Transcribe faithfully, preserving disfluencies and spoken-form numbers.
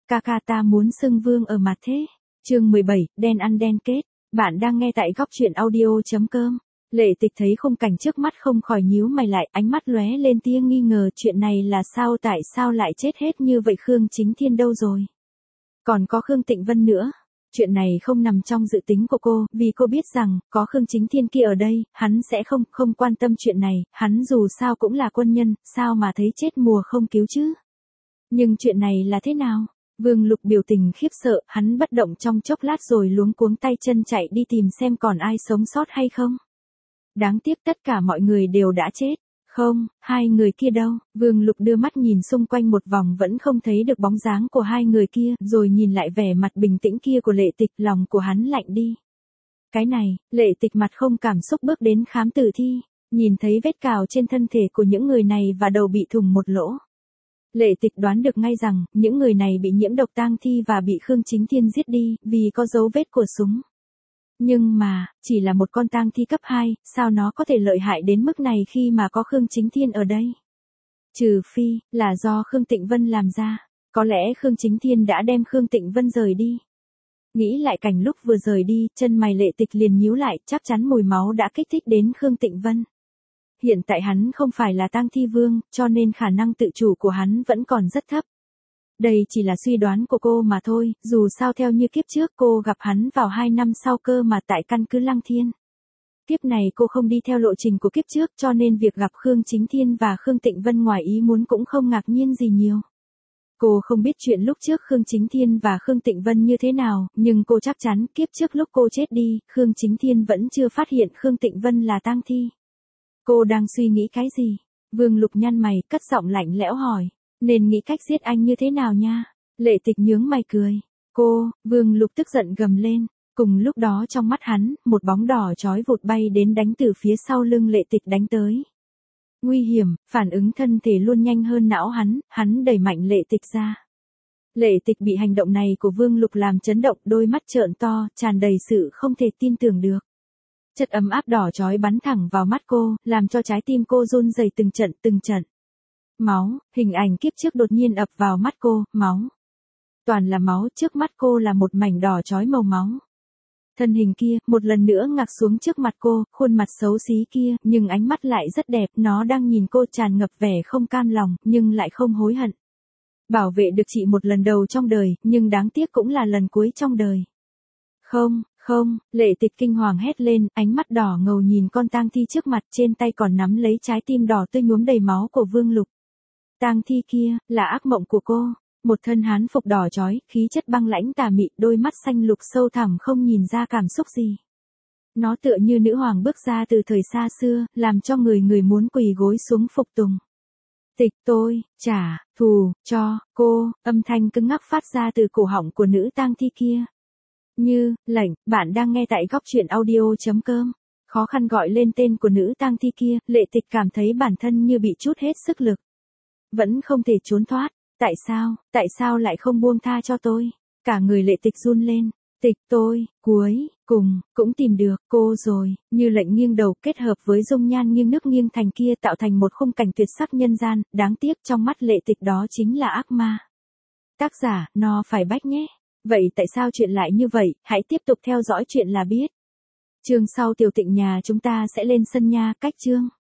ca ca ta muốn xưng vương ở mặt thế. Chương mười bảy, đen ăn đen kết. Bạn đang nghe tại góc truyện audio.com. Lệ Tịch thấy khung cảnh trước mắt không khỏi nhíu mày lại, ánh mắt lóe lên tia nghi ngờ, chuyện này là sao, tại sao lại chết hết như vậy, Khương Chính Thiên đâu rồi? Còn có Khương Tịnh Vân nữa. Chuyện này không nằm trong dự tính của cô, vì cô biết rằng, có Khương Chính Thiên kia ở đây, hắn sẽ không, không quan tâm chuyện này, hắn dù sao cũng là quân nhân, sao mà thấy chết mùa không cứu chứ? Nhưng chuyện này là thế nào? Vương Lục biểu tình khiếp sợ, hắn bất động trong chốc lát rồi luống cuống tay chân chạy đi tìm xem còn ai sống sót hay không. Đáng tiếc tất cả mọi người đều đã chết. Không, hai người kia đâu? Vương Lục đưa mắt nhìn xung quanh một vòng vẫn không thấy được bóng dáng của hai người kia, rồi nhìn lại vẻ mặt bình tĩnh kia của Lệ Tịch, lòng của hắn lạnh đi. Cái này, Lệ Tịch mặt không cảm xúc bước đến khám tử thi, nhìn thấy vết cào trên thân thể của những người này và đầu bị thủng một lỗ. Lệ Tịch đoán được ngay rằng, những người này bị nhiễm độc tang thi và bị Khương Chính Thiên giết đi, vì có dấu vết của súng. Nhưng mà, chỉ là một con tang thi cấp hai, sao nó có thể lợi hại đến mức này khi mà có Khương Chính Thiên ở đây? Trừ phi, là do Khương Tịnh Vân làm ra. Có lẽ Khương Chính Thiên đã đem Khương Tịnh Vân rời đi. Nghĩ lại cảnh lúc vừa rời đi, chân mày Lệ Tịch liền nhíu lại, chắc chắn mùi máu đã kích thích đến Khương Tịnh Vân. Hiện tại hắn không phải là tang thi vương, cho nên khả năng tự chủ của hắn vẫn còn rất thấp. Đây chỉ là suy đoán của cô mà thôi, dù sao theo như kiếp trước cô gặp hắn vào hai năm sau cơ mà tại căn cứ Lăng Thiên. Kiếp này cô không đi theo lộ trình của kiếp trước cho nên việc gặp Khương Chính Thiên và Khương Tịnh Vân ngoài ý muốn cũng không ngạc nhiên gì nhiều. Cô không biết chuyện lúc trước Khương Chính Thiên và Khương Tịnh Vân như thế nào, nhưng cô chắc chắn kiếp trước lúc cô chết đi, Khương Chính Thiên vẫn chưa phát hiện Khương Tịnh Vân là tang thi. Cô đang suy nghĩ cái gì? Vương Lục nhăn mày, cất giọng lạnh lẽo hỏi. Nên nghĩ cách giết anh như thế nào nha? Lệ Tịch nhướng mày cười. Cô, Vương Lục tức giận gầm lên. Cùng lúc đó trong mắt hắn, một bóng đỏ chói vụt bay đến đánh từ phía sau lưng Lệ Tịch đánh tới. Nguy hiểm, phản ứng thân thể luôn nhanh hơn não hắn, hắn đẩy mạnh Lệ Tịch ra. Lệ Tịch bị hành động này của Vương Lục làm chấn động, đôi mắt trợn to, tràn đầy sự không thể tin tưởng được. Chất ấm áp đỏ chói bắn thẳng vào mắt cô, làm cho trái tim cô run rẩy từng trận từng trận. Máu, hình ảnh kiếp trước đột nhiên ập vào mắt cô, máu. Toàn là máu, trước mắt cô là một mảnh đỏ chói màu máu. Thân hình kia, một lần nữa ngạc xuống trước mặt cô, khuôn mặt xấu xí kia, nhưng ánh mắt lại rất đẹp, nó đang nhìn cô tràn ngập vẻ không cam lòng, nhưng lại không hối hận. Bảo vệ được chị một lần đầu trong đời, nhưng đáng tiếc cũng là lần cuối trong đời. Không, không, Lệ Tịch kinh hoàng hét lên, ánh mắt đỏ ngầu nhìn con tang thi trước mặt, trên tay còn nắm lấy trái tim đỏ tươi nhuốm đầy máu của Vương Lục. Tang thi kia, là ác mộng của cô, một thân hán phục đỏ chói, khí chất băng lãnh tà mị, đôi mắt xanh lục sâu thẳm không nhìn ra cảm xúc gì. Nó tựa như nữ hoàng bước ra từ thời xa xưa, làm cho người người muốn quỳ gối xuống phục tùng. Tịch tôi, trả, thù, cho, cô, âm thanh cứng ngắc phát ra từ cổ họng của nữ tang thi kia. Như, lệnh, bạn đang nghe tại góc truyện audio.com. Khó khăn gọi lên tên của nữ tang thi kia, Lệ Tịch cảm thấy bản thân như bị trút hết sức lực. Vẫn không thể trốn thoát. Tại sao, tại sao lại không buông tha cho tôi? Cả người Lệ Tịch run lên. Tịch tôi, cuối, cùng, cũng tìm được cô rồi. Như lệnh nghiêng đầu kết hợp với dung nhan nghiêng nước nghiêng thành kia tạo thành một khung cảnh tuyệt sắc nhân gian. Đáng tiếc trong mắt Lệ Tịch đó chính là ác ma. Tác giả, no phải bách nhé. Vậy tại sao chuyện lại như vậy? Hãy tiếp tục theo dõi chuyện là biết. Chương sau Tiểu Tịnh nhà chúng ta sẽ lên sân nha, cách chương.